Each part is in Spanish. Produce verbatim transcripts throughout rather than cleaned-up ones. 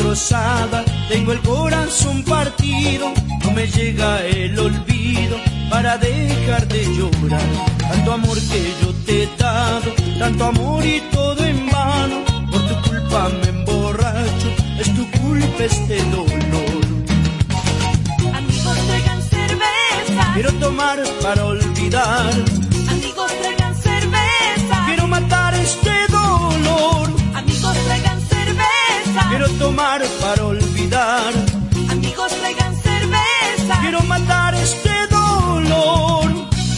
destrozada, tengo el corazón partido, no me llega el olvido para dejar de llorar. Tanto amor que yo te he dado, tanto amor y todo en vano, por tu culpa me emborracho, es tu culpa este dolor. Amigos traigan cerveza, Quiero tomar para olvidar, amigos traigan cerveza, quiero matar este dolor. amigos traigan cerveza, Quiero tomar para olvidar, amigos traigan cerveza, quiero matar este dolor.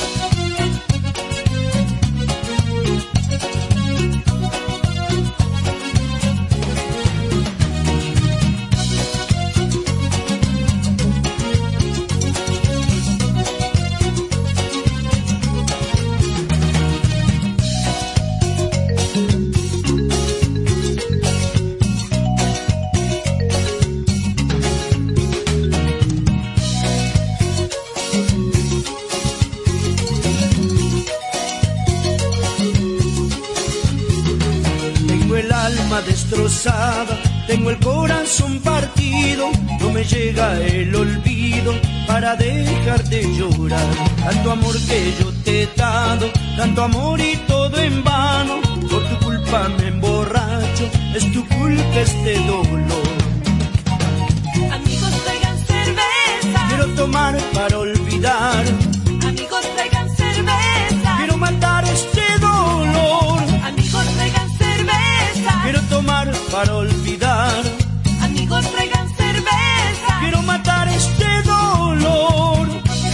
Destrozada, tengo el corazón partido, no me llega el olvido para dejar de llorar. Tanto amor que yo te he dado, tanto amor y todo en vano, por tu culpa me emborracho, es tu culpa este dolor. amigos traigan cerveza, Quiero tomar para olvidar, amigos traigan cerveza, quiero matar este dolor. amigos traigan cerveza, Quiero tomar para olvidar, amigos traigan cerveza, quiero matar este dolor.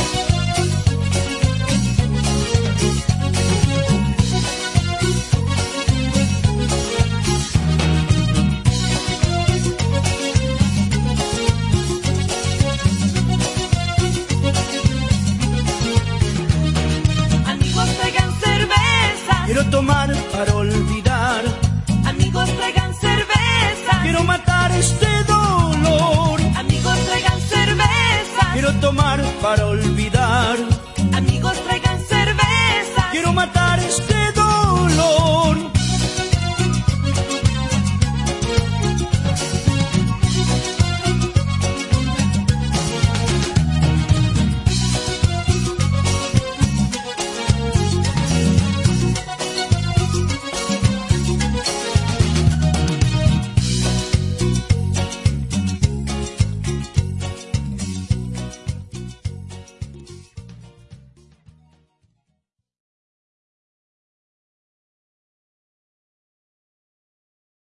amigos traigan cerveza, Quiero tomar para olvidar, amigos traigan cerveza, quiero matar este dolor. amigos traigan cerveza, Quiero tomar para olvidar, amigos traigan cerveza, quiero matar